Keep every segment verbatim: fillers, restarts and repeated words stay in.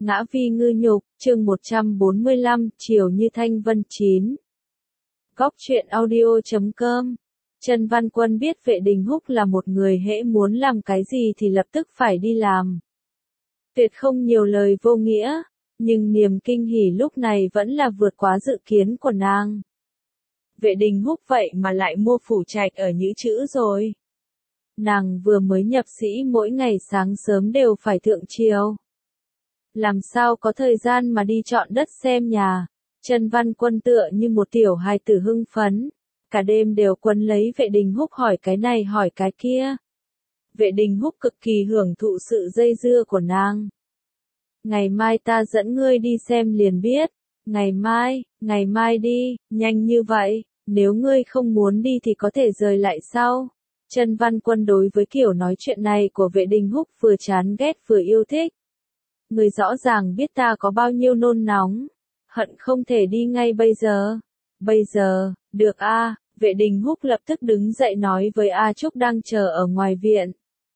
Ngã vi ngư nhục, chương một trăm bốn mươi lăm, chiều như thanh vân chín. Góc truyện audio chấm com. Trần Văn Quân biết Vệ Đình Húc là một người hễ muốn làm cái gì thì lập tức phải đi làm. Tuyệt không nhiều lời vô nghĩa, nhưng niềm kinh hỉ lúc này vẫn là vượt quá dự kiến của nàng. Vệ Đình Húc vậy mà lại mua phủ trạch ở Nhữ Chữ rồi. Nàng vừa mới nhập sĩ mỗi ngày sáng sớm đều phải thượng triều. Làm sao có thời gian mà đi chọn đất xem nhà. Trần Văn Quân tựa như một tiểu hài tử hưng phấn. Cả đêm đều quấn lấy Vệ Đình Húc hỏi cái này hỏi cái kia. Vệ Đình Húc cực kỳ hưởng thụ sự dây dưa của nàng. Ngày mai ta dẫn ngươi đi xem liền biết. Ngày mai, ngày mai đi, nhanh như vậy, nếu ngươi không muốn đi thì có thể rời lại sau. Trần Văn Quân đối với kiểu nói chuyện này của Vệ Đình Húc vừa chán ghét vừa yêu thích. Người rõ ràng biết ta có bao nhiêu nôn nóng, hận không thể đi ngay bây giờ. Bây giờ, được a, à, Vệ Đình Húc lập tức đứng dậy nói với A Trúc đang chờ ở ngoài viện.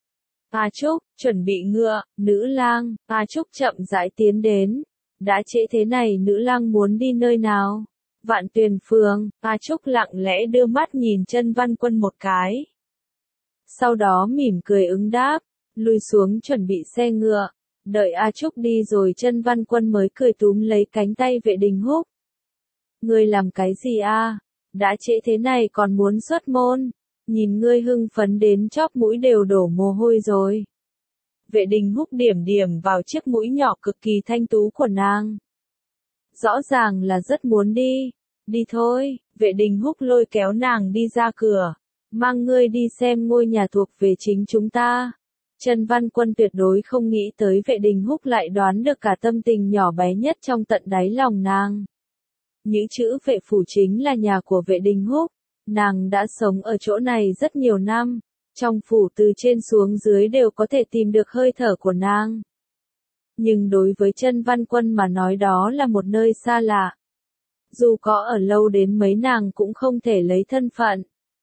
A Trúc, chuẩn bị ngựa, nữ lang. A Trúc chậm rãi tiến đến. Đã trễ thế này nữ lang muốn đi nơi nào? Vạn Tuyền Phường. A Trúc lặng lẽ đưa mắt nhìn Trần Văn Quân một cái. Sau đó mỉm cười ứng đáp, lùi xuống chuẩn bị xe ngựa. Đợi A Trúc đi rồi Trần Văn Quân mới cười túm lấy cánh tay Vệ Đình Húc. Ngươi làm cái gì a? À? Đã trễ thế này còn muốn xuất môn. Nhìn ngươi hưng phấn đến chóp mũi đều đổ mồ hôi rồi. Vệ Đình Húc điểm điểm vào chiếc mũi nhỏ cực kỳ thanh tú của nàng. Rõ ràng là rất muốn đi. Đi thôi, Vệ Đình Húc lôi kéo nàng đi ra cửa. Mang ngươi đi xem ngôi nhà thuộc về chính chúng ta. Trần Văn Quân tuyệt đối không nghĩ tới Vệ Đình Húc lại đoán được cả tâm tình nhỏ bé nhất trong tận đáy lòng nàng. Nhữ Chữ Vệ phủ chính là nhà của Vệ Đình Húc. Nàng đã sống ở chỗ này rất nhiều năm. Trong phủ từ trên xuống dưới đều có thể tìm được hơi thở của nàng. Nhưng đối với Trần Văn Quân mà nói đó là một nơi xa lạ. Dù có ở lâu đến mấy nàng cũng không thể lấy thân phận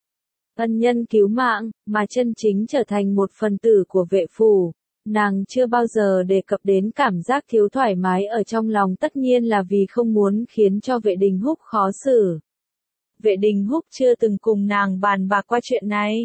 ân nhân cứu mạng, mà chân chính trở thành một phần tử của vệ phủ. Nàng chưa bao giờ đề cập đến cảm giác thiếu thoải mái ở trong lòng, tất nhiên là vì không muốn khiến cho Vệ Đình Húc khó xử. Vệ Đình Húc chưa từng cùng nàng bàn bạc qua chuyện này.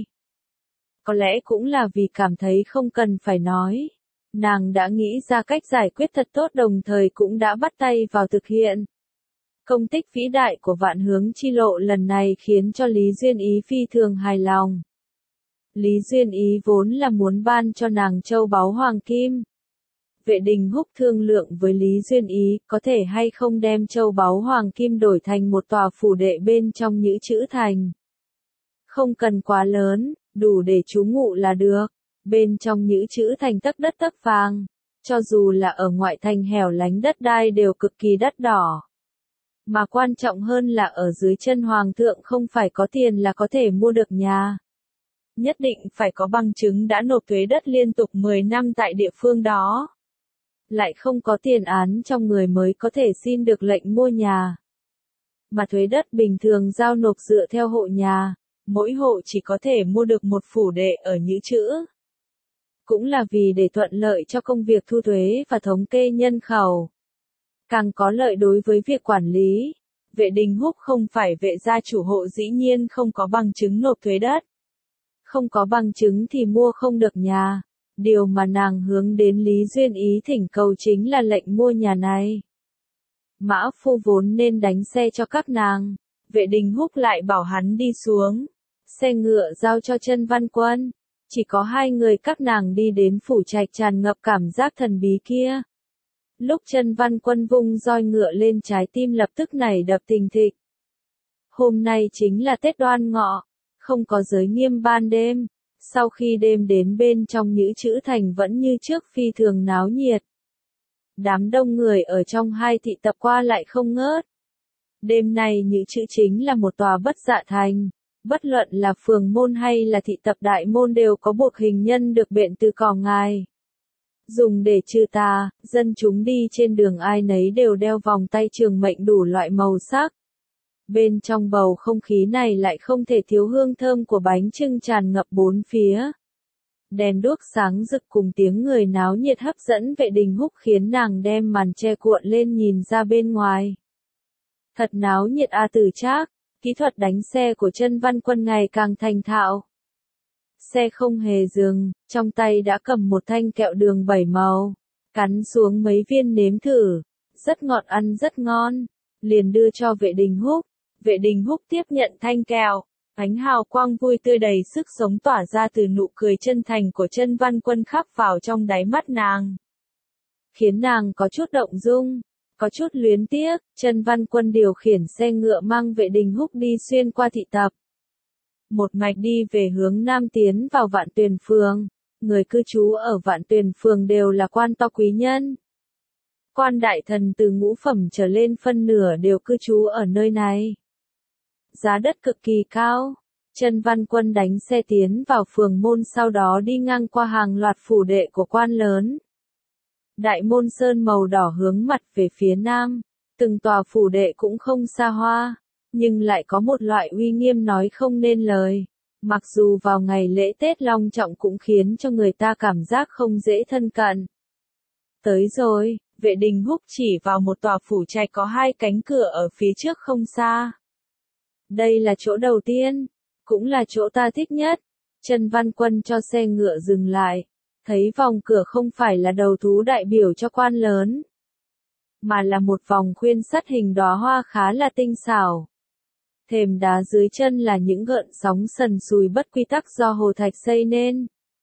Có lẽ cũng là vì cảm thấy không cần phải nói. Nàng đã nghĩ ra cách giải quyết thật tốt, đồng thời cũng đã bắt tay vào thực hiện. Công tích vĩ đại của Vạn Hướng Chi Lộ lần này khiến cho Lý Duyên Ý phi thường hài lòng. Lý Duyên Ý vốn là muốn ban cho nàng châu báu hoàng kim. Vệ Đình Húc thương lượng với Lý Duyên Ý có thể hay không đem châu báu hoàng kim đổi thành một tòa phủ đệ bên trong Nhữ Chữ thành. Không cần quá lớn, đủ để trú ngụ là được. Bên trong Nhữ Chữ thành tấc đất tấc vàng. Cho dù là ở ngoại thành hẻo lánh đất đai đều cực kỳ đắt đỏ. Mà quan trọng hơn là ở dưới chân hoàng thượng không phải có tiền là có thể mua được nhà. Nhất định phải có bằng chứng đã nộp thuế đất liên tục mười năm tại địa phương đó. Lại không có tiền án trong người mới có thể xin được lệnh mua nhà. Mà thuế đất bình thường giao nộp dựa theo hộ nhà, mỗi hộ chỉ có thể mua được một phủ đệ ở Nhữ Chữ. Cũng là vì để thuận lợi cho công việc thu thuế và thống kê nhân khẩu. Càng có lợi đối với việc quản lý. Vệ Đình Húc không phải vệ gia chủ hộ, dĩ nhiên không có bằng chứng nộp thuế đất. Không có bằng chứng thì mua không được nhà. Điều mà nàng hướng đến Lý Duyên Ý thỉnh cầu chính là lệnh mua nhà này. Mã phu vốn nên đánh xe cho các nàng. Vệ Đình Húc lại bảo hắn đi xuống. Xe ngựa giao cho Trần Văn Quân. Chỉ có hai người các nàng đi đến phủ trạch tràn ngập cảm giác thần bí kia. Lúc Trần Văn Quân vung roi ngựa lên, trái tim lập tức nảy đập thình thịch. Hôm nay chính là Tết Đoan Ngọ, không có giới nghiêm ban đêm. Sau khi đêm đến bên trong Nhữ Chữ thành vẫn như trước phi thường náo nhiệt. Đám đông người ở trong hai thị tập qua lại không ngớt. Đêm nay Nhữ Chữ chính là một tòa bất dạ thành. Bất luận là phường môn hay là thị tập đại môn đều có buộc hình nhân được biện từ cỏ ngài. Dùng để trừ tà, dân chúng đi trên đường ai nấy đều đeo vòng tay trường mệnh đủ loại màu sắc. Bên trong bầu không khí này lại không thể thiếu hương thơm của bánh chưng tràn ngập bốn phía. Đèn đuốc sáng rực cùng tiếng người náo nhiệt hấp dẫn Vệ Đình Húc khiến nàng đem màn che cuộn lên nhìn ra bên ngoài. Thật náo nhiệt a Từ Trác, kỹ thuật đánh xe của Chân Văn Quân ngày càng thành thạo. Xe không hề dừng, trong tay đã cầm một thanh kẹo đường bảy màu, cắn xuống mấy viên nếm thử, rất ngọt ăn rất ngon, liền đưa cho Vệ Đình Húc. Vệ Đình Húc tiếp nhận thanh kẹo, ánh hào quang vui tươi đầy sức sống tỏa ra từ nụ cười chân thành của Chân Văn Quân khắc vào trong đáy mắt nàng, khiến nàng có chút động dung, có chút luyến tiếc. Chân Văn Quân điều khiển xe ngựa mang Vệ Đình Húc đi xuyên qua thị tập, một mạch đi về hướng nam tiến vào Vạn Tuyền Phường. Người cư trú ở Vạn Tuyền Phường đều là quan to quý nhân. Quan đại thần từ ngũ phẩm trở lên phân nửa đều cư trú ở nơi này. Giá đất cực kỳ cao. Chân Văn Quân đánh xe tiến vào phường môn, sau đó đi ngang qua hàng loạt phủ đệ của quan lớn. Đại môn sơn màu đỏ hướng mặt về phía nam, từng tòa phủ đệ cũng không xa hoa, nhưng lại có một loại uy nghiêm nói không nên lời. Mặc dù vào ngày lễ Tết long trọng cũng khiến cho người ta cảm giác không dễ thân cận. Tới rồi, Vệ Đình Húc chỉ vào một tòa phủ trạch có hai cánh cửa ở phía trước không xa. Đây là chỗ đầu tiên, cũng là chỗ ta thích nhất. Chân Văn Quân cho xe ngựa dừng lại, thấy vòng cửa không phải là đầu thú đại biểu cho quan lớn, mà là một vòng khuyên sắt hình đóa hoa khá là tinh xảo. Thềm đá dưới chân là những gợn sóng sần sùi bất quy tắc do hồ thạch xây nên.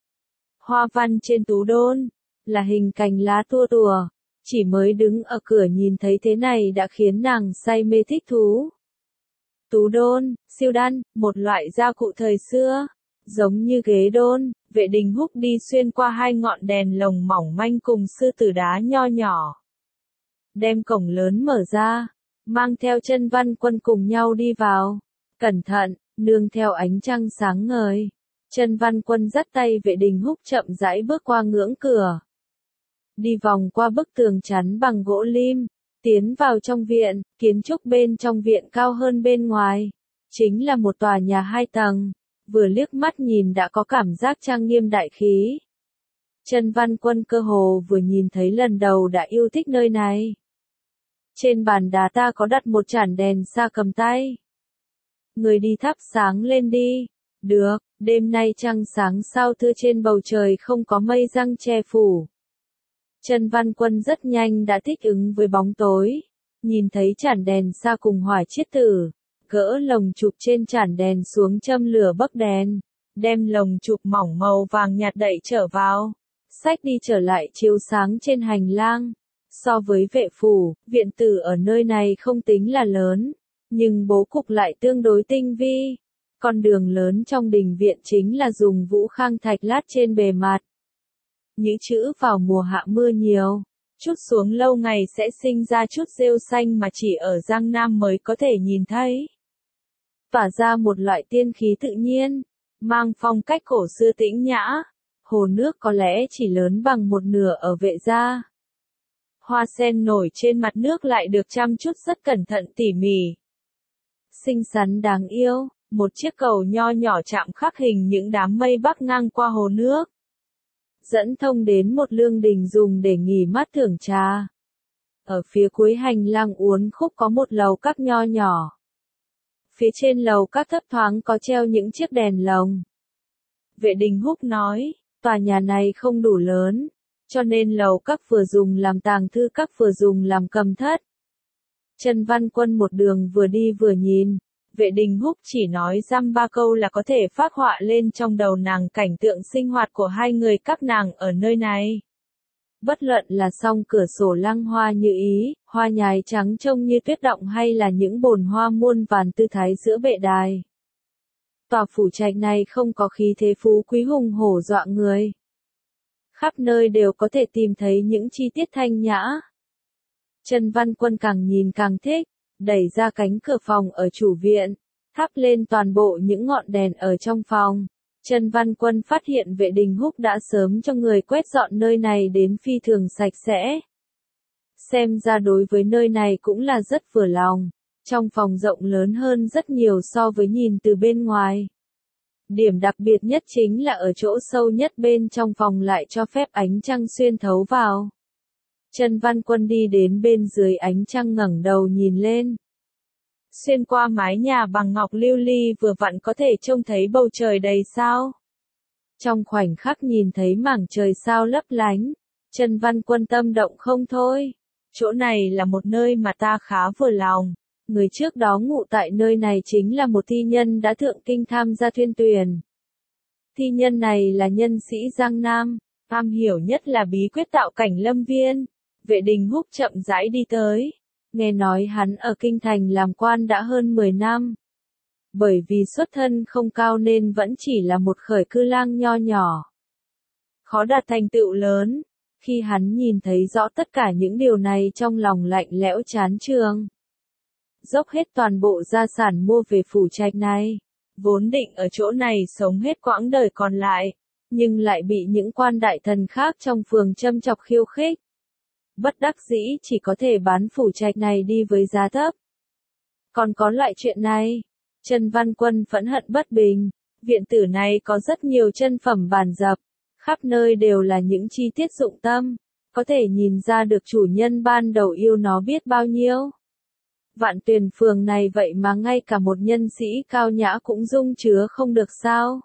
Hoa văn trên tú đôn là hình cành lá tua tùa, chỉ mới đứng ở cửa nhìn thấy thế này đã khiến nàng say mê thích thú. Tú đôn, siêu đan, một loại gia cụ thời xưa, giống như ghế đôn. Vệ Đình Húc đi xuyên qua hai ngọn đèn lồng mỏng manh cùng sư tử đá nho nhỏ, đem cổng lớn mở ra, mang theo Chân Văn Quân cùng nhau đi vào. Cẩn thận, nương theo ánh trăng sáng ngời, Chân Văn Quân dắt tay Vệ Đình Húc chậm rãi bước qua ngưỡng cửa, đi vòng qua bức tường chắn bằng gỗ lim, tiến vào trong viện. Kiến trúc bên trong viện cao hơn bên ngoài, chính là một tòa nhà hai tầng, vừa liếc mắt nhìn đã có cảm giác trang nghiêm đại khí. Chân Văn Quân cơ hồ vừa nhìn thấy lần đầu đã yêu thích nơi này. Trên bàn đá ta có đặt một chản đèn xa cầm tay. Người đi thắp sáng lên đi. Được, đêm nay trăng sáng sao thưa, trên bầu trời không có mây răng che phủ. Chân Văn Quân rất nhanh đã thích ứng với bóng tối. Nhìn thấy chản đèn xa cùng hỏa chiết tử, gỡ lồng chụp trên chản đèn xuống châm lửa bắc đèn, đem lồng chụp mỏng màu vàng nhạt đậy trở vào, xách đi trở lại chiếu sáng trên hành lang. So với vệ phủ, viện tử ở nơi này không tính là lớn, nhưng bố cục lại tương đối tinh vi. Con đường lớn trong đình viện chính là dùng vũ khang thạch lát trên bề mặt. Những chữ vào mùa hạ mưa nhiều, chút xuống lâu ngày sẽ sinh ra chút rêu xanh mà chỉ ở Giang Nam mới có thể nhìn thấy. Tỏa ra một loại tiên khí tự nhiên, mang phong cách cổ xưa tĩnh nhã. Hồ nước có lẽ chỉ lớn bằng một nửa ở Vệ gia. Hoa sen nổi trên mặt nước lại được chăm chút rất cẩn thận tỉ mỉ. Xinh xắn đáng yêu, một chiếc cầu nho nhỏ chạm khắc hình những đám mây bắc ngang qua hồ nước, dẫn thông đến một lương đình dùng để nghỉ mát thưởng trà. Ở phía cuối hành lang uốn khúc có một lầu các nho nhỏ. Phía trên lầu các thấp thoáng có treo những chiếc đèn lồng. Vệ Đình Húc nói, tòa nhà này không đủ lớn, cho nên lầu các vừa dùng làm tàng thư các vừa dùng làm cầm thất. Chân Văn Quân một đường vừa đi vừa nhìn, Vệ Đình Húc chỉ nói dăm ba câu là có thể phác họa lên trong đầu nàng cảnh tượng sinh hoạt của hai người các nàng ở nơi này. Bất luận là song cửa sổ lăng hoa như ý, hoa nhài trắng trông như tuyết động hay là những bồn hoa muôn vàn tư thái giữa bệ đài. Tòa phủ trạch này không có khí thế phú quý hùng hổ dọa người. Khắp nơi đều có thể tìm thấy những chi tiết thanh nhã. Chân Văn Quân càng nhìn càng thích, đẩy ra cánh cửa phòng ở chủ viện, thắp lên toàn bộ những ngọn đèn ở trong phòng. Chân Văn Quân phát hiện Vệ Đình Húc đã sớm cho người quét dọn nơi này đến phi thường sạch sẽ. Xem ra đối với nơi này cũng là rất vừa lòng. Trong phòng rộng lớn hơn rất nhiều so với nhìn từ bên ngoài. Điểm đặc biệt nhất chính là ở chỗ sâu nhất bên trong phòng lại cho phép ánh trăng xuyên thấu vào. Chân Văn Quân đi đến bên dưới ánh trăng ngẩng đầu nhìn lên. Xuyên qua mái nhà bằng ngọc lưu ly vừa vặn có thể trông thấy bầu trời đầy sao. Trong khoảnh khắc nhìn thấy mảng trời sao lấp lánh, Chân Văn Quân tâm động không thôi. Chỗ này là một nơi mà ta khá vừa lòng. Người trước đó ngụ tại nơi này chính là một thi nhân đã thượng kinh tham gia thuyên tuyển. Thi nhân này là nhân sĩ Giang Nam, am hiểu nhất là bí quyết tạo cảnh lâm viên. Vệ Đình Húc chậm rãi đi tới. Nghe nói hắn ở kinh thành làm quan đã hơn mười năm. Bởi vì xuất thân không cao nên vẫn chỉ là một khởi cư lang nho nhỏ. Khó đạt thành tựu lớn. Khi hắn nhìn thấy rõ tất cả những điều này trong lòng lạnh lẽo chán chường. Dốc hết toàn bộ gia sản mua về phủ trạch này. Vốn định ở chỗ này sống hết quãng đời còn lại. Nhưng lại bị những quan đại thần khác trong phường châm chọc khiêu khích. Bất đắc dĩ chỉ có thể bán phủ trạch này đi với giá thấp. Còn có loại chuyện này. Chân Văn Quân phẫn hận bất bình. Viện tử này có rất nhiều chân phẩm bản dập. Khắp nơi đều là những chi tiết dụng tâm. Có thể nhìn ra được chủ nhân ban đầu yêu nó biết bao nhiêu. Vạn Tuyền phường này vậy mà ngay cả một nhân sĩ cao nhã cũng dung chứa không được sao.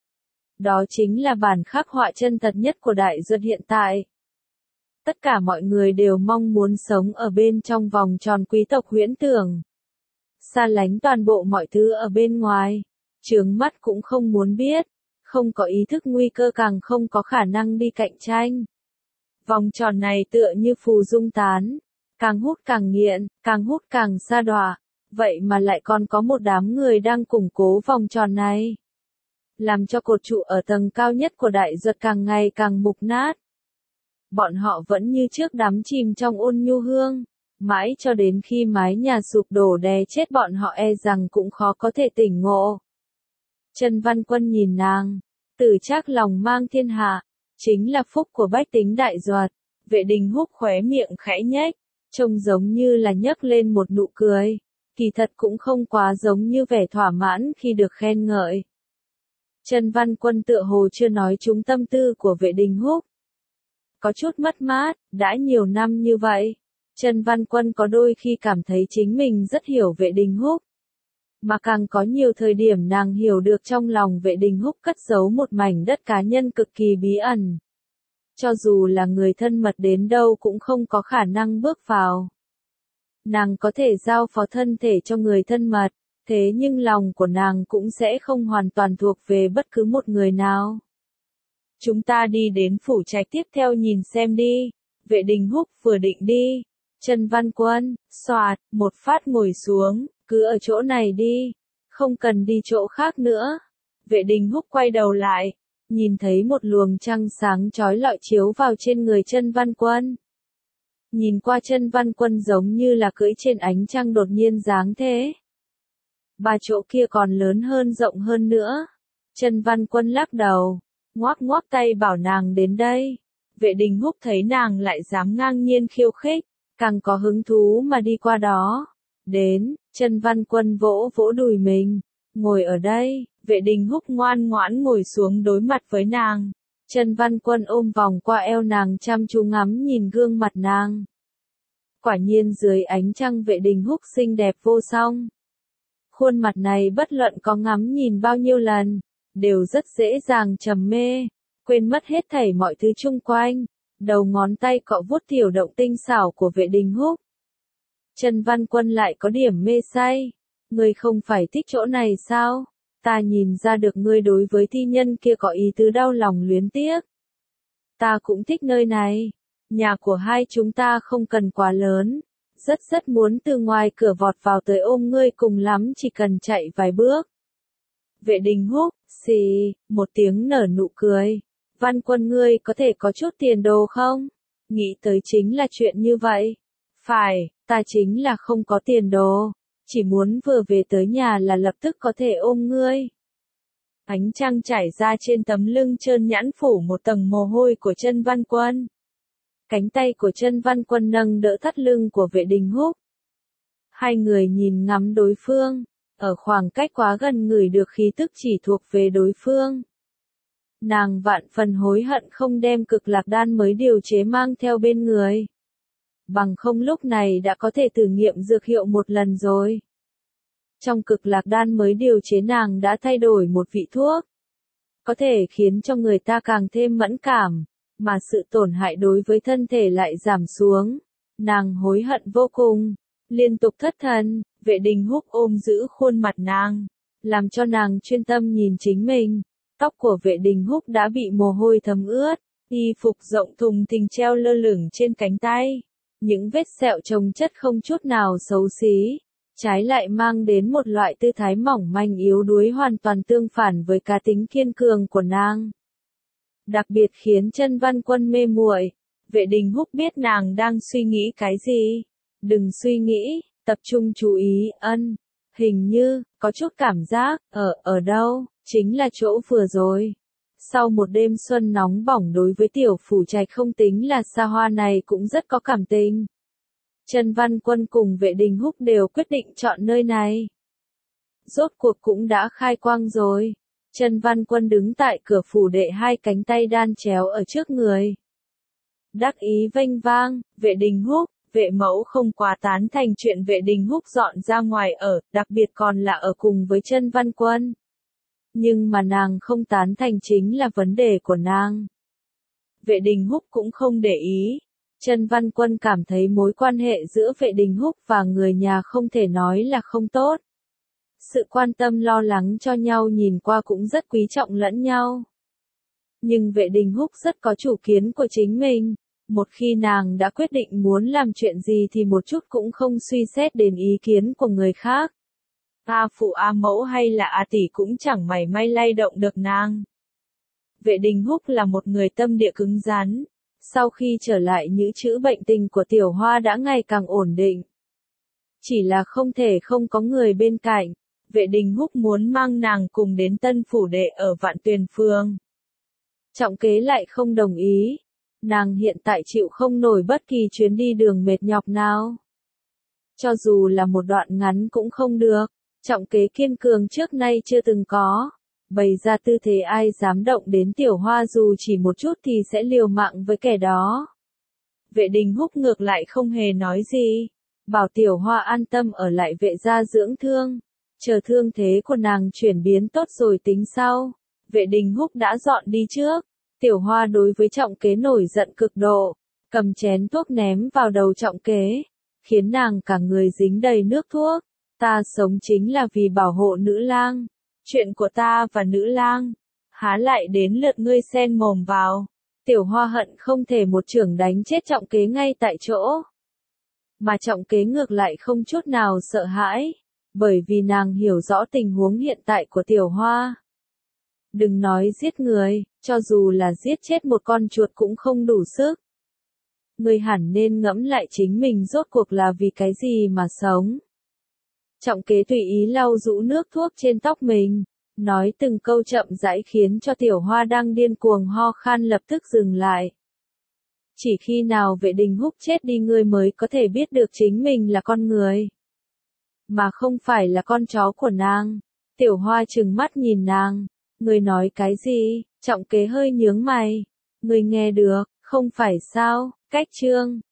Đó chính là bản khắc họa chân thật nhất của Đại Duật hiện tại. Tất cả mọi người đều mong muốn sống ở bên trong vòng tròn quý tộc huyễn tưởng. Xa lánh toàn bộ mọi thứ ở bên ngoài. Chướng mắt cũng không muốn biết. Không có ý thức nguy cơ càng không có khả năng đi cạnh tranh. Vòng tròn này tựa như phù dung tán. Càng hút càng nghiện, càng hút càng sa đọa. Vậy mà lại còn có một đám người đang củng cố vòng tròn này. Làm cho cột trụ ở tầng cao nhất của Đại Duật càng ngày càng mục nát. Bọn họ vẫn như trước đắm chìm trong ôn nhu hương. Mãi cho đến khi mái nhà sụp đổ đè chết bọn họ e rằng cũng khó có thể tỉnh ngộ. Chân Văn Quân nhìn nàng. Tử Trác lòng mang thiên hạ. Chính là phúc của bách tính Đại Duật. Vệ Đình Húc khóe miệng khẽ nhếch. Trông giống như là nhấc lên một nụ cười. Kỳ thật cũng không quá giống như vẻ thỏa mãn khi được khen ngợi. Chân Văn Quân tựa hồ chưa nói trúng tâm tư của Vệ Đình Húc. Có chút mất mát, đã nhiều năm như vậy. Chân Văn Quân có đôi khi cảm thấy chính mình rất hiểu Vệ Đình Húc. Mà càng có nhiều thời điểm nàng hiểu được trong lòng Vệ Đình Húc cất giấu một mảnh đất cá nhân cực kỳ bí ẩn. Cho dù là người thân mật đến đâu cũng không có khả năng bước vào. Nàng có thể giao phó thân thể cho người thân mật, thế nhưng lòng của nàng cũng sẽ không hoàn toàn thuộc về bất cứ một người nào. Chúng ta đi đến phủ trạch tiếp theo nhìn xem đi. Vệ Đình Húc vừa định đi. Chân Văn Quân, xoạt, một phát ngồi xuống, cứ ở chỗ này đi. Không cần đi chỗ khác nữa. Vệ Đình Húc quay đầu lại. Nhìn thấy một luồng trăng sáng chói lọi chiếu vào trên người Chân Văn Quân. Nhìn qua Chân Văn Quân giống như là cưỡi trên ánh trăng đột nhiên giáng thế. Ba chỗ kia còn lớn hơn rộng hơn nữa. Chân Văn Quân lắc đầu. Ngoác ngoác tay bảo nàng đến đây. Vệ Đình Húc thấy nàng lại dám ngang nhiên khiêu khích. Càng có hứng thú mà đi qua đó. Đến, Chân Văn Quân vỗ vỗ đùi mình. Ngồi ở đây. Vệ Đình Húc ngoan ngoãn ngồi xuống đối mặt với nàng. Chân Văn Quân ôm vòng qua eo nàng chăm chú ngắm nhìn gương mặt nàng. Quả nhiên dưới ánh trăng Vệ Đình Húc xinh đẹp vô song. Khuôn mặt này bất luận có ngắm nhìn bao nhiêu lần, đều rất dễ dàng trầm mê, quên mất hết thảy mọi thứ chung quanh. Đầu ngón tay cọ vuốt tiểu động tinh xảo của Vệ Đình Húc. Chân Văn Quân lại có điểm mê say. Ngươi không phải thích chỗ này sao? Ta nhìn ra được ngươi đối với thi nhân kia có ý tứ đau lòng luyến tiếc. Ta cũng thích nơi này. Nhà của hai chúng ta không cần quá lớn. Rất rất muốn từ ngoài cửa vọt vào tới ôm ngươi, cùng lắm chỉ cần chạy vài bước. Vệ Đình Húc, xì, một tiếng nở nụ cười. Văn Quân ngươi có thể có chút tiền đồ không? Nghĩ tới chính là chuyện như vậy. Phải, ta chính là không có tiền đồ. Chỉ muốn vừa về tới nhà là lập tức có thể ôm ngươi. Ánh trăng trải ra trên tấm lưng trơn nhẵn phủ một tầng mồ hôi của Chân Văn Quân. Cánh tay của Chân Văn Quân nâng đỡ thắt lưng của Vệ Đình Húc. Hai người nhìn ngắm đối phương. ở khoảng cách quá gần ngửi được khí tức chỉ thuộc về đối phương. Nàng vạn phần hối hận không đem cực lạc đan mới điều chế mang theo bên người. Bằng không lúc này đã có thể thử nghiệm dược hiệu một lần rồi. Trong cực lạc đan mới điều chế nàng đã thay đổi một vị thuốc. Có thể khiến cho người ta càng thêm mẫn cảm, mà sự tổn hại đối với thân thể lại giảm xuống. Nàng hối hận vô cùng, liên tục thất thần, Vệ Đình Húc ôm giữ khuôn mặt nàng, làm cho nàng chuyên tâm nhìn chính mình. Tóc của Vệ Đình Húc đã bị mồ hôi thấm ướt, y phục rộng thùng thình treo lơ lửng trên cánh tay. Những vết sẹo chồng chất không chút nào xấu xí, trái lại mang đến một loại tư thái mỏng manh yếu đuối hoàn toàn tương phản với cá tính kiên cường của nàng. Đặc biệt khiến Chân Văn Quân mê muội. Vệ Đình Húc biết nàng đang suy nghĩ cái gì. Đừng suy nghĩ, tập trung chú ý, ân. Hình như, có chút cảm giác, ở, ở đâu, chính là chỗ vừa rồi. Sau một đêm xuân nóng bỏng đối với tiểu phủ trạch không tính là xa hoa này cũng rất có cảm tình. Chân Văn Quân cùng Vệ Đình Húc đều quyết định chọn nơi này. Rốt cuộc cũng đã khai quang rồi. Chân Văn Quân đứng tại cửa phủ đệ hai cánh tay đan chéo ở trước người. Đắc ý vênh vang, Vệ Đình Húc, Vệ mẫu không quá tán thành chuyện Vệ Đình Húc dọn ra ngoài ở, đặc biệt còn là ở cùng với Chân Văn Quân. Nhưng mà nàng không tán thành chính là vấn đề của nàng. Vệ Đình Húc cũng không để ý. Chân Văn Quân cảm thấy mối quan hệ giữa Vệ Đình Húc và người nhà không thể nói là không tốt. Sự quan tâm lo lắng cho nhau nhìn qua cũng rất quý trọng lẫn nhau. Nhưng Vệ Đình Húc rất có chủ kiến của chính mình. Một khi nàng đã quyết định muốn làm chuyện gì thì một chút cũng không suy xét đến ý kiến của người khác. A phụ A mẫu hay là A tỷ cũng chẳng mảy may lay động được nàng. Vệ Đình Húc là một người tâm địa cứng rắn. Sau khi trở lại những chữ bệnh tình của Tiểu Hoa đã ngày càng ổn định. Chỉ là không thể không có người bên cạnh. Vệ Đình Húc muốn mang nàng cùng đến Tân Phủ Đệ ở Vạn Tuyền Phường. Trọng Kế lại không đồng ý. Nàng hiện tại chịu không nổi bất kỳ chuyến đi đường mệt nhọc nào. Cho dù là một đoạn ngắn cũng không được. Trọng Kế kiên cường trước nay chưa từng có. Bày ra tư thế ai dám động đến Tiểu Hoa dù chỉ một chút thì sẽ liều mạng với kẻ đó. Vệ Đình Húc ngược lại không hề nói gì. Bảo Tiểu Hoa an tâm ở lại Vệ gia dưỡng thương. Chờ thương thế của nàng chuyển biến tốt rồi tính sau. Vệ Đình Húc đã dọn đi trước. Tiểu Hoa đối với Trọng Kế nổi giận cực độ. Cầm chén thuốc ném vào đầu Trọng Kế. Khiến nàng cả người dính đầy nước thuốc. Ta sống chính là vì bảo hộ nữ lang. Chuyện của ta và nữ lang. Há lại đến lượt ngươi xen mồm vào. Tiểu Hoa hận không thể một chưởng đánh chết Trọng Kế ngay tại chỗ. Mà Trọng Kế ngược lại không chút nào sợ hãi. Bởi vì nàng hiểu rõ tình huống hiện tại của Tiểu Hoa. Đừng nói giết người, cho dù là giết chết một con chuột cũng không đủ sức. Ngươi hẳn nên ngẫm lại chính mình rốt cuộc là vì cái gì mà sống. Trọng Kế tùy ý lau rũ nước thuốc trên tóc mình, nói từng câu chậm rãi khiến cho Tiểu Hoa đang điên cuồng ho khan lập tức dừng lại. Chỉ khi nào Vệ Đình Húc chết đi ngươi mới có thể biết được chính mình là con người. Mà không phải là con chó của nàng. Tiểu Hoa trừng mắt nhìn nàng. Ngươi nói cái gì? Trọng Kế hơi nhướng mày. Ngươi nghe được, không phải sao? Cách chương